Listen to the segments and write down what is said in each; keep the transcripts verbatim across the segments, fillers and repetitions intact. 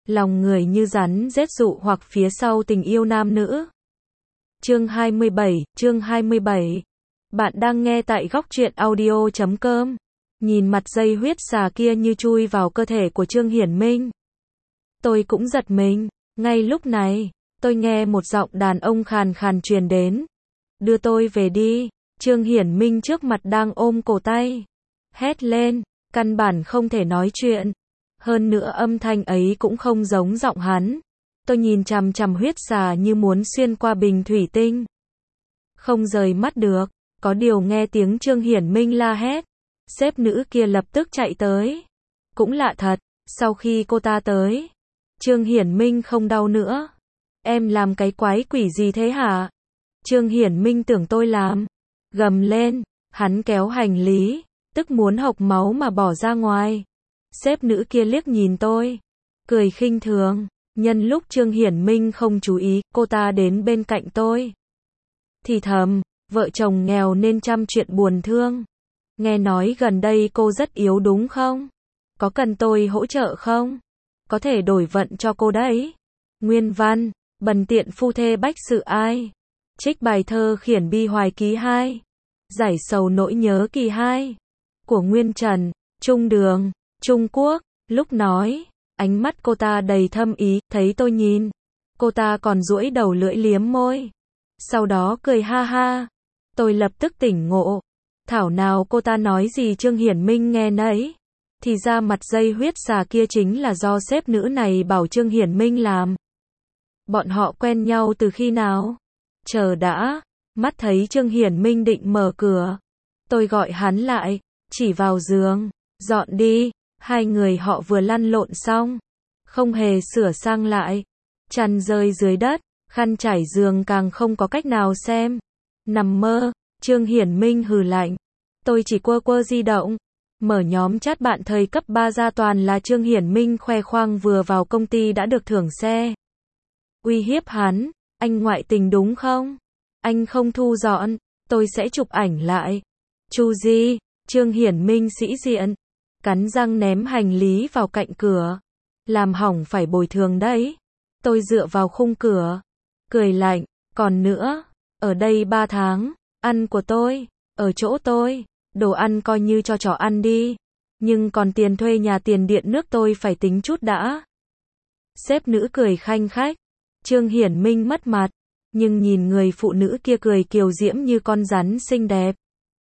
lòng người như rắn rết dụ hoặc phía sau tình yêu nam nữ. Chương hai mươi bảy, chương hai mươi bảy. Bạn đang nghe tại góc truyện audio chấm com. Nhìn mặt dây huyết xà kia như chui vào cơ thể của Trương Hiển Minh. Tôi cũng giật mình, ngay lúc này, tôi nghe một giọng đàn ông khàn khàn truyền đến. Đưa tôi về đi. Trương Hiển Minh trước mặt đang ôm cổ tay. Hét lên, căn bản không thể nói chuyện. Hơn nữa âm thanh ấy cũng không giống giọng hắn. Tôi nhìn chằm chằm huyết xà như muốn xuyên qua bình thủy tinh. Không rời mắt được, có điều nghe tiếng Trương Hiển Minh la hét. Sếp nữ kia lập tức chạy tới. Cũng lạ thật, sau khi cô ta tới, Trương Hiển Minh không đau nữa. Em làm cái quái quỷ gì thế hả? Trương Hiển Minh tưởng tôi làm. Gầm lên, hắn kéo hành lý, tức muốn hộc máu mà bỏ ra ngoài. Sếp nữ kia liếc nhìn tôi, cười khinh thường. Nhân lúc Trương Hiển Minh không chú ý, cô ta đến bên cạnh tôi. Thì thầm, vợ chồng nghèo nên chăm chuyện buồn thương. Nghe nói gần đây cô rất yếu đúng không? Có cần tôi hỗ trợ không? Có thể đổi vận cho cô đấy. Nguyên văn, bần tiện phu thê bách sự ai? Trích bài thơ Khiển Bi Hoài ký hai. Giải sầu nỗi nhớ kỳ hai. Của Nguyên Trần, Trung Đường, Trung Quốc. Lúc nói, ánh mắt cô ta đầy thâm ý, thấy tôi nhìn. Cô ta còn duỗi đầu lưỡi liếm môi. Sau đó cười ha ha. Tôi lập tức tỉnh ngộ. Thảo nào cô ta nói gì Trương Hiển Minh nghe nấy. Thì ra mặt dây huyết xà kia chính là do sếp nữ này bảo Trương Hiển Minh làm. Bọn họ quen nhau từ khi nào? Chờ đã, mắt thấy Trương Hiển Minh định mở cửa. Tôi gọi hắn lại, chỉ vào giường, dọn đi. Hai người họ vừa lăn lộn xong, không hề sửa sang lại. Chăn rơi dưới đất, khăn trải giường càng không có cách nào xem. Nằm mơ, Trương Hiển Minh hừ lạnh. Tôi chỉ quơ quơ di động. Mở nhóm chat bạn thời cấp ba ra toàn là Trương Hiển Minh khoe khoang vừa vào công ty đã được thưởng xe. Uy hiếp hắn, anh ngoại tình đúng không? Anh không thu dọn, tôi sẽ chụp ảnh lại. Chu Di, Trương Hiển Minh sĩ diện, cắn răng ném hành lý vào cạnh cửa. Làm hỏng phải bồi thường đấy. Tôi dựa vào khung cửa, cười lạnh, còn nữa, ở đây ba tháng, ăn của tôi, ở chỗ tôi, đồ ăn coi như cho chó ăn đi. Nhưng còn tiền thuê nhà tiền điện nước tôi phải tính chút đã. Sếp nữ cười khanh khách. Trương Hiển Minh mất mặt, nhưng nhìn người phụ nữ kia cười kiều diễm như con rắn xinh đẹp.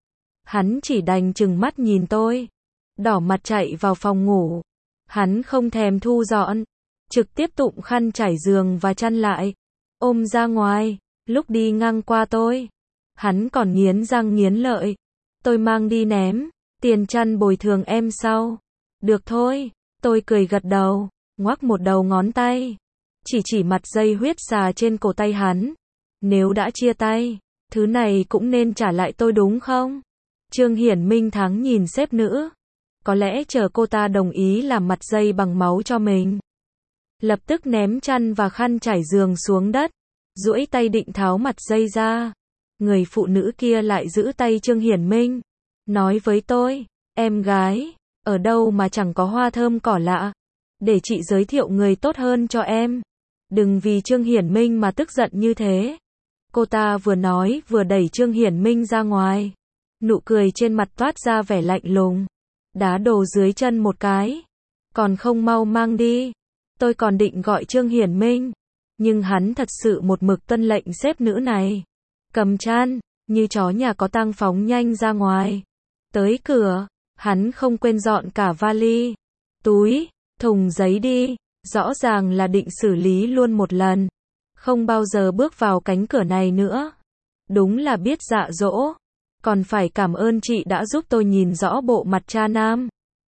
Hắn chỉ đành chừng mắt nhìn tôi, đỏ mặt chạy vào phòng ngủ. Hắn không thèm thu dọn, trực tiếp tụng khăn trải giường và chăn lại, ôm ra ngoài. Lúc đi ngang qua tôi, hắn còn nghiến răng nghiến lợi. Tôi mang đi ném, tiền chăn bồi thường em sau. Được thôi, tôi cười gật đầu, ngoắc một đầu ngón tay. Chỉ chỉ mặt dây huyết xà trên cổ tay hắn. Nếu đã chia tay, thứ này cũng nên trả lại tôi đúng không? Trương Hiển Minh thắng nhìn sếp nữ. Có lẽ chờ cô ta đồng ý làm mặt dây bằng máu cho mình. Lập tức ném chăn và khăn trải giường xuống đất. Duỗi tay định tháo mặt dây ra. Người phụ nữ kia lại giữ tay Trương Hiển Minh. Nói với tôi, em gái, ở đâu mà chẳng có hoa thơm cỏ lạ. Để chị giới thiệu người tốt hơn cho em. Đừng vì Trương Hiển Minh mà tức giận như thế. Cô ta vừa nói vừa đẩy Trương Hiển Minh ra ngoài. Nụ cười trên mặt toát ra vẻ lạnh lùng. Đá đồ dưới chân một cái. Còn không mau mang đi. Tôi còn định gọi Trương Hiển Minh. Nhưng hắn thật sự một mực tuân lệnh sếp nữ này. Cầm chăn, như chó nhà có tang phóng nhanh ra ngoài. Tới cửa, hắn không quên dọn cả vali, túi, thùng giấy đi. Rõ ràng là định xử lý luôn một lần. Không bao giờ bước vào cánh cửa này nữa. Đúng là biết dạ dỗ. Còn phải cảm ơn chị đã giúp tôi nhìn rõ bộ mặt cha nam.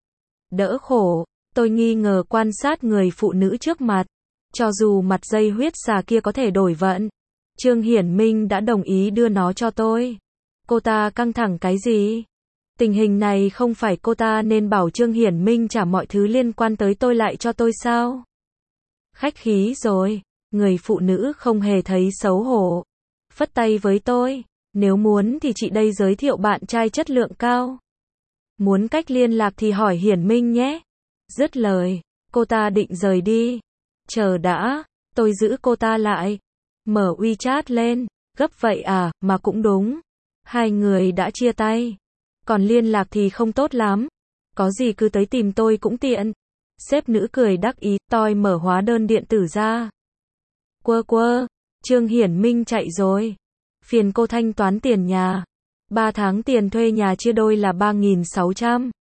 Đỡ khổ, tôi nghi ngờ quan sát người phụ nữ trước mặt. Cho dù mặt dây huyết xà kia có thể đổi vận, Trương Hiển Minh đã đồng ý đưa nó cho tôi. Cô ta căng thẳng cái gì? Tình hình này không phải cô ta nên bảo Trương Hiển Minh trả mọi thứ liên quan tới tôi lại cho tôi sao? Khách khí rồi, người phụ nữ không hề thấy xấu hổ. Phất tay với tôi, nếu muốn thì chị đây giới thiệu bạn trai chất lượng cao. Muốn cách liên lạc thì hỏi Hiển Minh nhé. Dứt lời, cô ta định rời đi. Chờ đã, tôi giữ cô ta lại. Mở WeChat lên, gấp vậy à, mà cũng đúng. Hai người đã chia tay. Còn liên lạc thì không tốt lắm. Có gì cứ tới tìm tôi cũng tiện. Sếp nữ cười đắc ý, tôi mở hóa đơn điện tử ra. Quơ quơ, Trương Hiển Minh chạy rồi. Phiền cô thanh toán tiền nhà. Ba tháng tiền thuê nhà chia đôi là ba nghìn sáu trăm.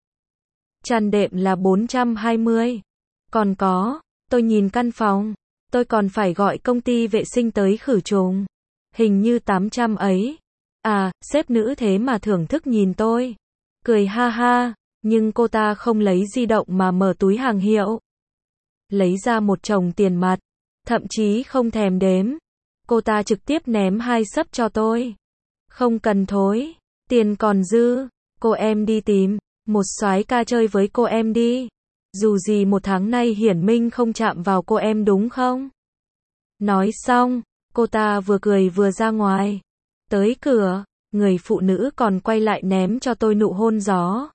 Chăn đệm là bốn trăm hai mươi. Còn có, tôi nhìn căn phòng. Tôi còn phải gọi công ty vệ sinh tới khử trùng. Hình như tám trăm ấy. À, sếp nữ thế mà thưởng thức nhìn tôi. Cười ha ha, nhưng cô ta không lấy di động mà mở túi hàng hiệu. Lấy ra một chồng tiền mặt, thậm chí không thèm đếm. Cô ta trực tiếp ném hai xấp cho tôi. Không cần thối, tiền còn dư, cô em đi tìm một soái ca chơi với cô em đi. Dù gì một tháng nay Hiển Minh không chạm vào cô em đúng không? Nói xong, cô ta vừa cười vừa ra ngoài. Tới cửa, người phụ nữ còn quay lại ném cho tôi nụ hôn gió.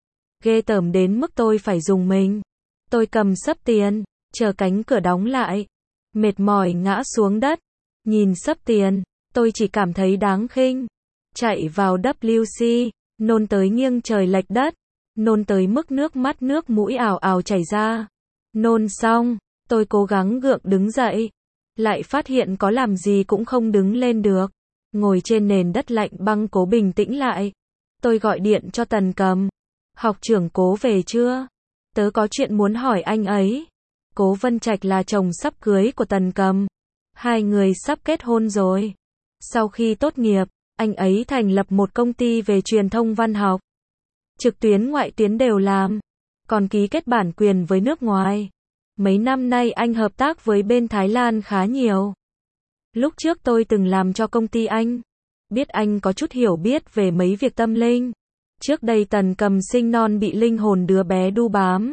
Ghê tởm đến mức tôi phải dùng mình. Tôi cầm xấp tiền, chờ cánh cửa đóng lại. Mệt mỏi ngã xuống đất. Nhìn xấp tiền, tôi chỉ cảm thấy đáng khinh. Chạy vào W C, nôn tới nghiêng trời lệch đất. Nôn tới mức nước mắt nước mũi ào ào chảy ra. Nôn xong, tôi cố gắng gượng đứng dậy. Lại phát hiện có làm gì cũng không đứng lên được. Ngồi trên nền đất lạnh băng cố bình tĩnh lại. Tôi gọi điện cho Tần Cầm. Học trưởng Cố về chưa? Tớ có chuyện muốn hỏi anh ấy. Cố Vân Trạch là chồng sắp cưới của Tần Cầm. Hai người sắp kết hôn rồi. Sau khi tốt nghiệp, anh ấy thành lập một công ty về truyền thông văn học. Trực tuyến ngoại tuyến đều làm. Còn ký kết bản quyền với nước ngoài. Mấy năm nay anh hợp tác với bên Thái Lan khá nhiều. Lúc trước tôi từng làm cho công ty anh. Biết anh có chút hiểu biết về mấy việc tâm linh. Trước đây Tần Cầm sinh non bị linh hồn đứa bé đu bám.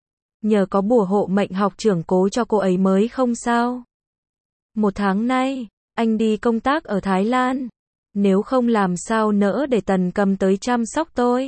Nhờ có bùa hộ mệnh học trưởng Cố cho cô ấy mới không sao. Một tháng nay, anh đi công tác ở Thái Lan. Nếu không làm sao nỡ để Tần Cầm tới chăm sóc tôi.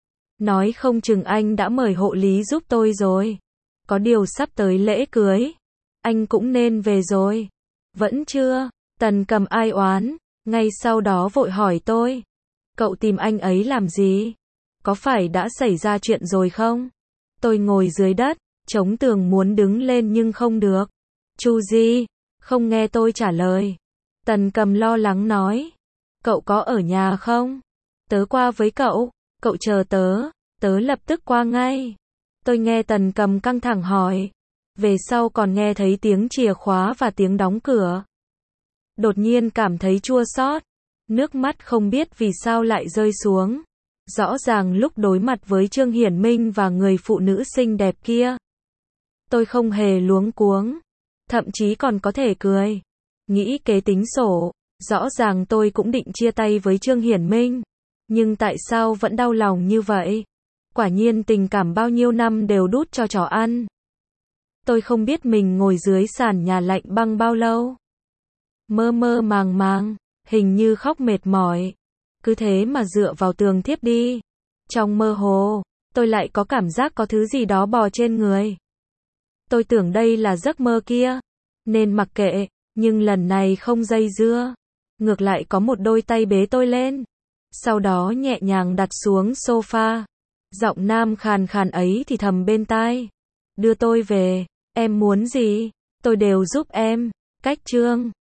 Nói không chừng anh đã mời hộ lý giúp tôi rồi. Có điều sắp tới lễ cưới. Anh cũng nên về rồi. Vẫn chưa. Tần Cầm ai oán. Ngay sau đó vội hỏi tôi. Cậu tìm anh ấy làm gì? Có phải đã xảy ra chuyện rồi không? Tôi ngồi dưới đất, chống tường muốn đứng lên nhưng không được. Chu Di, không nghe tôi trả lời. Tần Cầm lo lắng nói. Cậu có ở nhà không? Tớ qua với cậu. Cậu chờ tớ. Tớ lập tức qua ngay. Tôi nghe Tần Cầm căng thẳng hỏi. Về sau còn nghe thấy tiếng chìa khóa và tiếng đóng cửa. Đột nhiên cảm thấy chua xót. Nước mắt không biết vì sao lại rơi xuống. Rõ ràng lúc đối mặt với Trương Hiển Minh và người phụ nữ xinh đẹp kia. Tôi không hề luống cuống. Thậm chí còn có thể cười. Nghĩ kế tính sổ. Rõ ràng tôi cũng định chia tay với Trương Hiển Minh. Nhưng tại sao vẫn đau lòng như vậy? Quả nhiên tình cảm bao nhiêu năm đều đút cho chó ăn. Tôi không biết mình ngồi dưới sàn nhà lạnh băng bao lâu. Mơ mơ màng màng, hình như khóc mệt mỏi. Cứ thế mà dựa vào tường thiếp đi. Trong mơ hồ, tôi lại có cảm giác có thứ gì đó bò trên người. Tôi tưởng đây là giấc mơ kia, nên mặc kệ, nhưng lần này không dây dưa. Ngược lại có một đôi tay bế tôi lên. Sau đó nhẹ nhàng đặt xuống sofa. Giọng nam khàn khàn ấy thì thầm bên tai. Đưa tôi về, em muốn gì, tôi đều giúp em. Cách Trương